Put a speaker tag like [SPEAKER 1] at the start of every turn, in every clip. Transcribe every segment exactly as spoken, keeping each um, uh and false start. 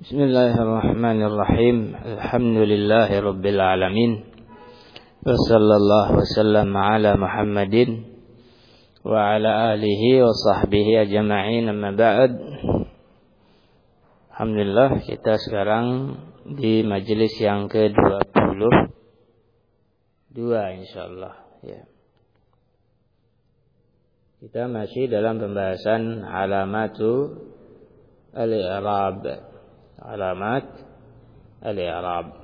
[SPEAKER 1] Bismillahirrahmanirrahim. Alhamdulillahi rabbil alamin. Wa sallallahu wasallam ala Muhammadin wa ala alihi wa sahbihi ajma'in, amma ba'd. Alhamdulillah, kita sekarang di majelis yang ke dua puluh dua insyaallah ya. Kita masih dalam pembahasan alamatu al-i'rab. Alamat al-i'rab.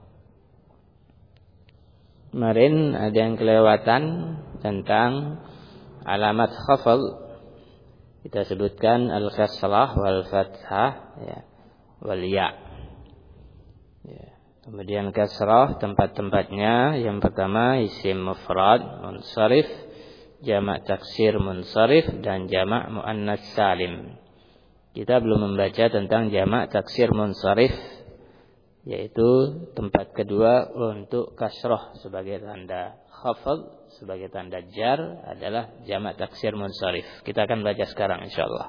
[SPEAKER 1] Kemarin ada yang kelewatan tentang alamat khafal. Kita sebutkan al-kasrah wal fathah ya, wal ya. Ya. Kemudian kasrah tempat-tempatnya yang pertama isim mufrad munsharif, jamak taksir munsharif, dan jamak muannas salim. Kita belum membaca tentang jamak taksir munsharif, yaitu tempat kedua untuk kasrah sebagai tanda khafad, sebagai tanda jar adalah jamak taksir munsharif. Kita akan baca sekarang insyaallah.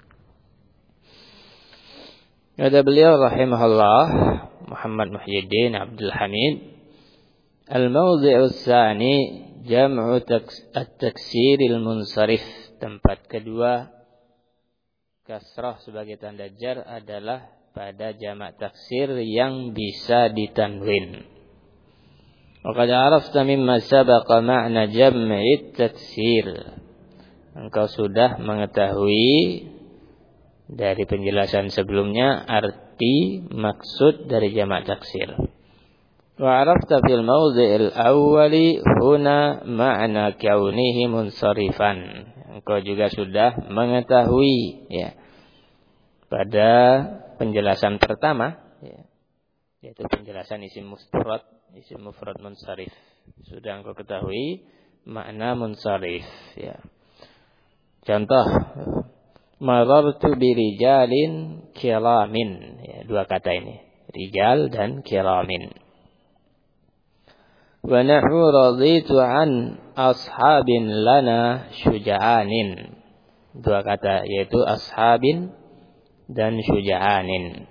[SPEAKER 1] Kata beliau rahimahullah Muhammad Muhyiddin Abdul Hamid, al-mawdhi'u tsani jam'u at-taksir al-munsharif. Tempat kedua kasrah sebagai tanda jar adalah pada jamak taksir yang bisa ditanwin. Wa qad 'arafta mimma sabaqa ma'na jam'i taksir. Engkau sudah mengetahui dari penjelasan sebelumnya arti maksud dari jamak taksir. Wa 'arafta fil mawdhi'il awwali huna ma'na kaunihi munsharifan. Engkau juga sudah mengetahui ya pada penjelasan pertama ya, yaitu penjelasan isim mufrad, isim mufrad munsharif. Sudah engkau ketahui makna munsharif ya. Contoh, marartu birijalin kiramin ya, dua kata ini, rijal dan kiramin. Wa nahu raditu an ashabin lana syuja'anin. Dua kata yaitu ashabin dan syuja'anin.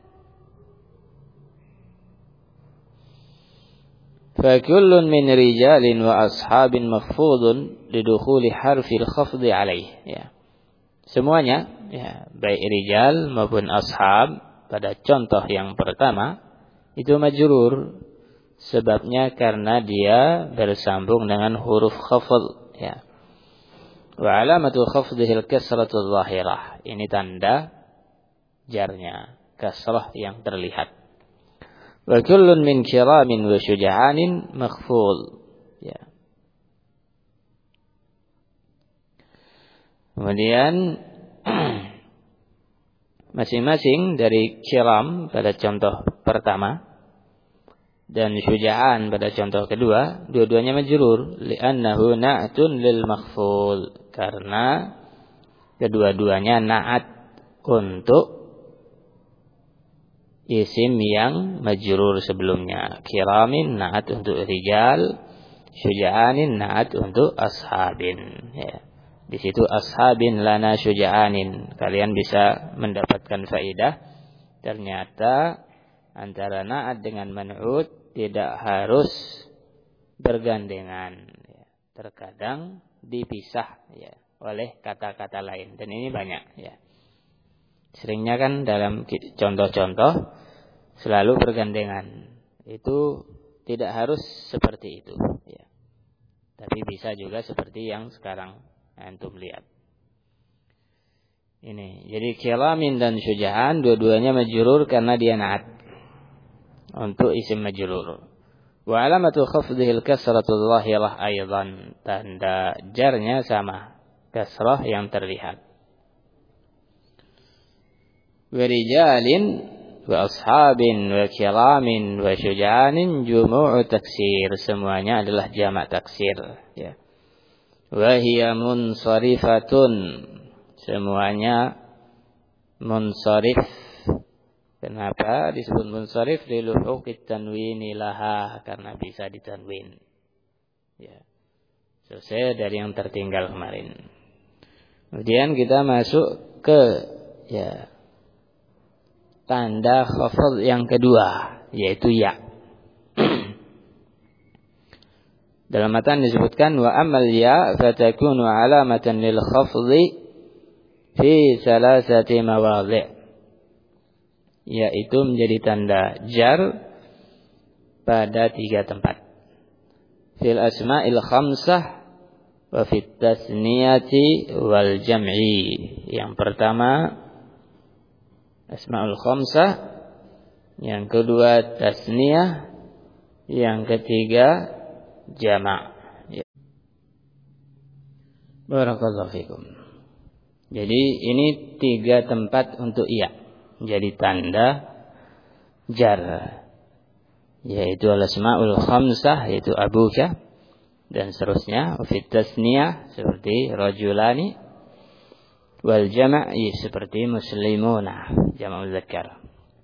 [SPEAKER 1] Fa kullun min rijalin wa ashabin makhfudun lidukhuli harfil khafdi alaih ya. Semuanya ya, baik rijal maupun ashab pada contoh yang pertama itu majrur. Sebabnya karena dia bersambung dengan huruf khafd ya. Wa alamatu khafdihil kasratul zahirah. Ini tanda jarnya, kasrah yang terlihat. Wa kullun min kiramin wa syuja'anin makhfud ya. Kemudian masing-masing dari kiram pada contoh pertama dan syuja'an pada contoh kedua, dua-duanya majrur li'annahu na'tun lil makhful, karena kedua-duanya na'at untuk isim yang majrur sebelumnya. Kiramin na'at untuk rijal, syuja'anin na'at untuk ashabin ya. Di situ ashabin lana syuja'anin, kalian bisa mendapatkan faedah ternyata antara na'at dengan man'ut tidak harus bergandengan ya. Terkadang dipisah ya oleh kata-kata lain, dan ini banyak ya. Seringnya kan dalam contoh-contoh selalu bergandengan. Itu tidak harus seperti itu ya. Tapi bisa juga seperti yang sekarang antum lihat. Ini jadi kiramin dan syuja'an dua-duanya majrur karena dia na'at untuk isim majrur. Wa alamatu khafdihil kasratul zahirah aidan. Tanda jarnya sama, kasrah yang terlihat. Wa rijalin wa ashabin wa kiramin wa syuja'anin jumu'u taksir. Semuanya adalah jamak taksir ya. Wa hiya munsarifatun. Semuanya munsharif. Kenapa disebut munsharif? Liluhuqit tanwini laha, karena bisa ditanwin. Ya. Selesai dari yang tertinggal kemarin. Kemudian kita masuk ke ya tanda khafd yang kedua, yaitu ya. Dalam matan disebutkan wa amal ya fatakunu alamatan lil khafdhi fi salasati mawadhi'. Yaitu menjadi tanda jar pada tiga tempat. Fil asma'il khamsah wa fit tasniyati wal jam'i. Yang pertama asma'ul khamsah, yang kedua tasniyah, yang ketiga jama'. Ya. Barakallahu fikum. Jadi ini tiga tempat untuk iya, jadi tanda jar, yaitu al-asma'ul khamsah, yaitu abuka dan seterusnya. Fit tasniyah seperti rajulani, wal jama' seperti muslimuna, jama' muzakkar.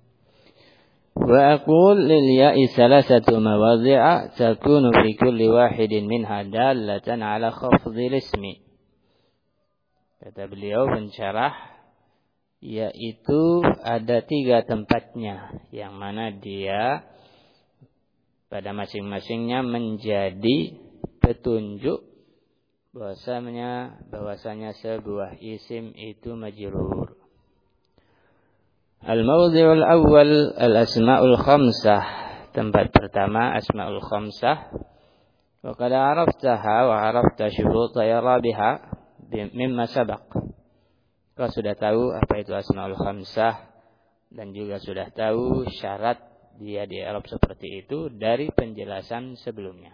[SPEAKER 1] Wa aqul lil ya'i salasatu mawadhi'a takunu fi kulli wahidin minha dallatan ala khafdhil ismi. Kata beliau pensyarah, yaitu ada tiga tempatnya yang mana dia pada masing-masingnya menjadi petunjuk bahwasanya bahwasanya sebuah isim itu majrur. Al-mawdhi'ul awwal al-asma'ul khamsah, tempat pertama asma'ul khamsah. Wa qad 'araftaha wa 'arafta syuruta i'rabiha mimma sabaq. Kau sudah tahu apa itu asma'ul khamsah dan juga sudah tahu syarat dia di i'rab seperti itu dari penjelasan sebelumnya.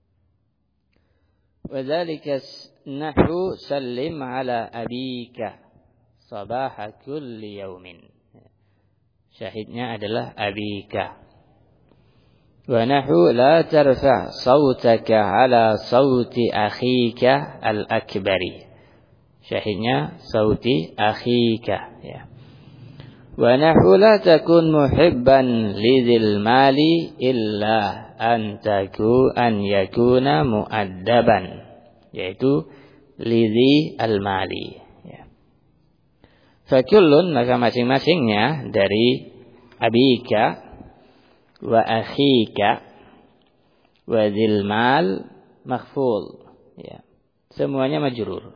[SPEAKER 1] Wa dzalika nahwu sallim 'ala abika sabaha kulli yaumin. Syahidnya adalah abika. Wa nahu la tarfa' sautaka ala sauti akhika al-akbari. Syahidnya sauti akhika, ya. Wa nahu la takun muhibban lidzil mali illa an taku an yakuna muaddaban, yaitu lidzi al-mali. Fakullun, maka masing-masingnya dari abika wa akhika wa dzil mal makhful, ya. Semuanya majrur.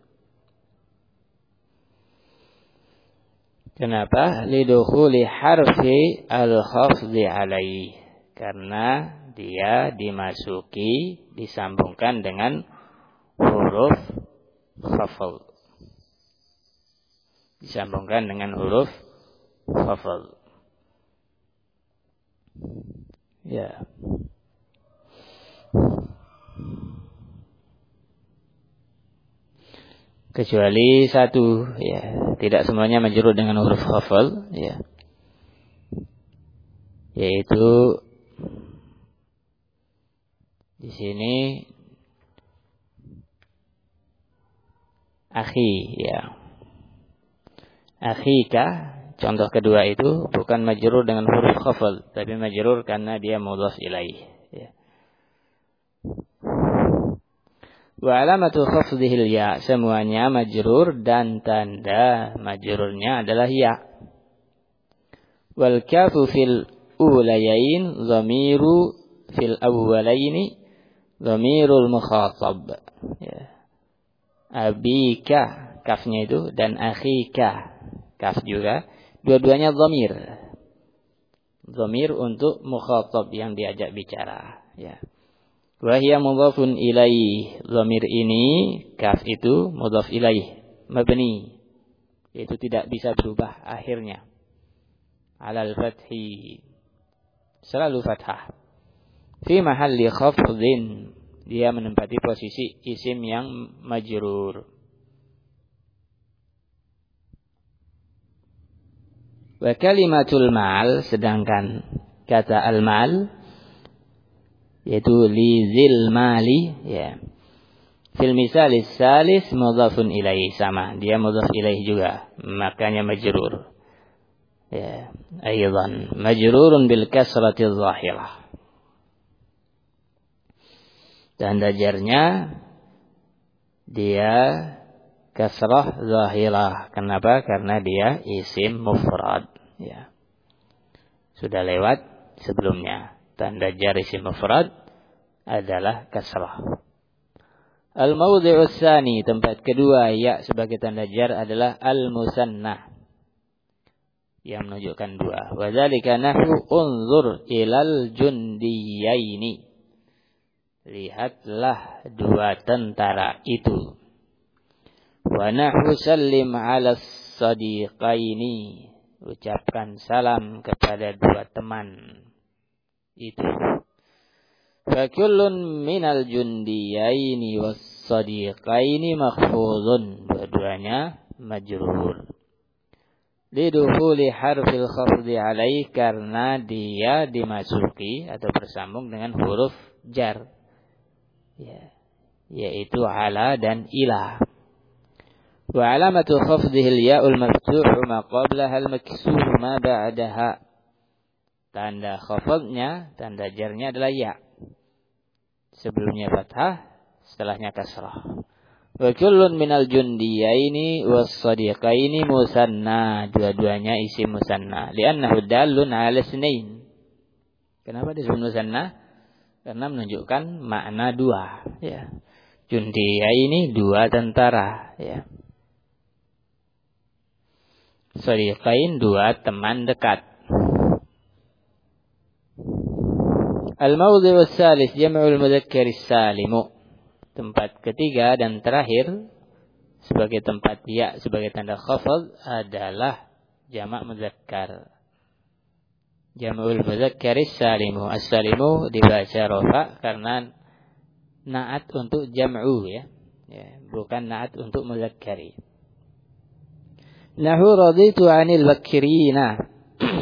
[SPEAKER 1] Kenapa? Lidukhuli harfi al-khafdhi alaihi, karena dia dimasuki, disambungkan dengan huruf khafd. Disambungkan dengan huruf khafd. Ya. Kecuali satu, ya, tidak semuanya majrur dengan huruf khafd, ya. Yaitu di sini akhi, ya. Akhika, contoh kedua itu bukan majrur dengan huruf khafd, tapi majrur karena dia mudhaf ilaih, ya. Wa alamatu khafdhil ya, semuanya majrur dan tanda majrurnya adalah ya. Wal kafu fil ulayain dhamiru fil awwalaini dhamirul mukhatab, ya. Abika, kafnya itu, dan akhika, kaf juga, dua-duanya dhamir. Dhamir untuk mukhatab yang diajak bicara, ya. Wa hiya mudhafun ilaih. Dhamir ini, kaf itu mudhaf ilaih, mabni, yaitu tidak bisa berubah akhirnya. Alal fathi, selalu fathah. Fi mahalli khafdhin, dia menempati posisi isim yang majrur. Wa kalimatul mal, sedangkan kata al-mal yaitu li zil mali, ya. Fil misalis salis mudhafun ilaih, sama, dia mudhaf ilaih juga, makanya majrur. Ya, aidan majrurun bil kasrati dhahirah. Tanda jarnya dia kasrah zahirah. Kenapa? Karena dia isim mufrad, ya. Sudah lewat sebelumnya. Tanda jar isim mufrad adalah kasrah. Al-mawdhi'us tsani, tempat kedua ya sebagai tanda jar adalah al-musannah, yang menunjukkan dua. Wa dzalika nahwu unzur ilal jundiyaini. Lihatlah dua tentara itu. Wa nahwu sallim 'alas sadiqaini. Ucapkan salam kepada dua teman itu. Fa kullun minal jundiyaini was sadiqaini makhfuzun. Dua-duanya majrur. Lidukhuli harfil khafdi alaih, karena dia dimasuki atau bersambung dengan huruf jar, ya, yaitu ala dan ila. Wa alamatu khafdihil ya'ul maftuhu ma qablaha al-maksur ma ba'daha. Tanda khafdnya, tanda jarnya adalah ya. Sebelumnya fathah, setelahnya kasrah. Wa kullun minal jundiyaini was sadiqaini musanna. Dua-duanya isim musanna. Li'annahu dallun 'ala isnain. Kenapa disebut musanna? Karena menunjukkan makna dua, ya. Jundiyaini dua tentara, ya. Sadiqain dua teman dekat. Al-mawdhi'us tsalits jam'ul mudzakkaris salimu. Tempat ketiga dan terakhir sebagai tempat ya sebagai tanda khafd adalah jamak muzakkar. Jam'ul mudzakkaris salimu. As-salimu dibaca rafa karena naat untuk jam'u, ya. Ya, bukan naat untuk muzakkari. Nahu raditu 'anil bakrina.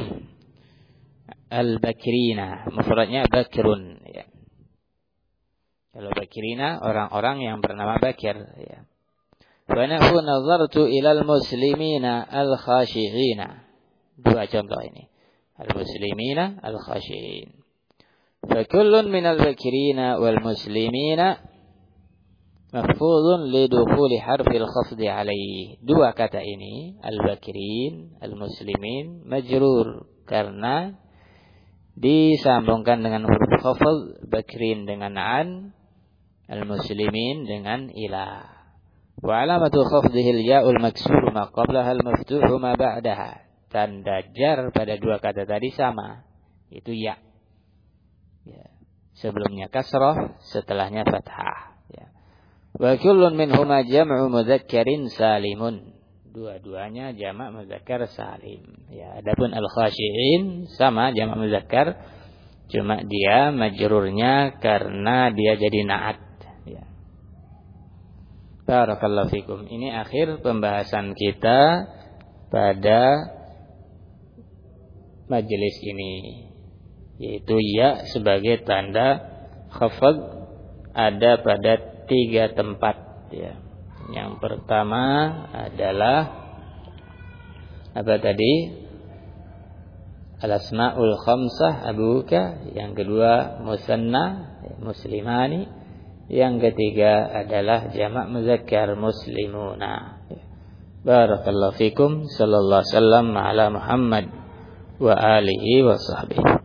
[SPEAKER 1] Al-bakrina mufradnya bakrun, ya. Kalau bakrina orang-orang yang bernama Bakir, ya. Wa nahu nazartu ilal muslimina al-khashi'ina. Dua contoh ini. Al-muslimina al-khashi'in. Fa kullun minal bakrina wal muslimina mahfuzun lidukhuli harfil khafdi alaihi. Dua kata ini, al-bakrin, al-muslimin, majrur karena disambungkan dengan huruf khafd, bakrin dengan an, al-muslimin dengan ila. Wa alamatu khafdihil ya'ul maksur ma qablaha al-maftuhu ma ba'daha. Tanda jar pada dua kata tadi sama, itu ya. Ya. Sebelumnya kasrah, setelahnya fathah, ya. Wa kullun minhuma jam'u mudzakkarin salimun. Dua-duanya jamak muzakkar salim, ya. Adapun al-khashi'in sama jamak muzakkar, cuma dia majrurnya karena dia jadi naat, ya. Barakallahu fikum. Ini akhir pembahasan kita pada majelis ini, yaitu ya sebagai tanda khafd ada pada tiga tempat, ya. Yang pertama adalah apa tadi? Al-asma'ul khamsah abuka. Yang kedua musanna muslimani. Yang ketiga adalah jamak muzakkar muslimuna. Barakallahu fikum. Sallallahu alaihi wasallam ala Muhammad wa alihi wa sahbihi.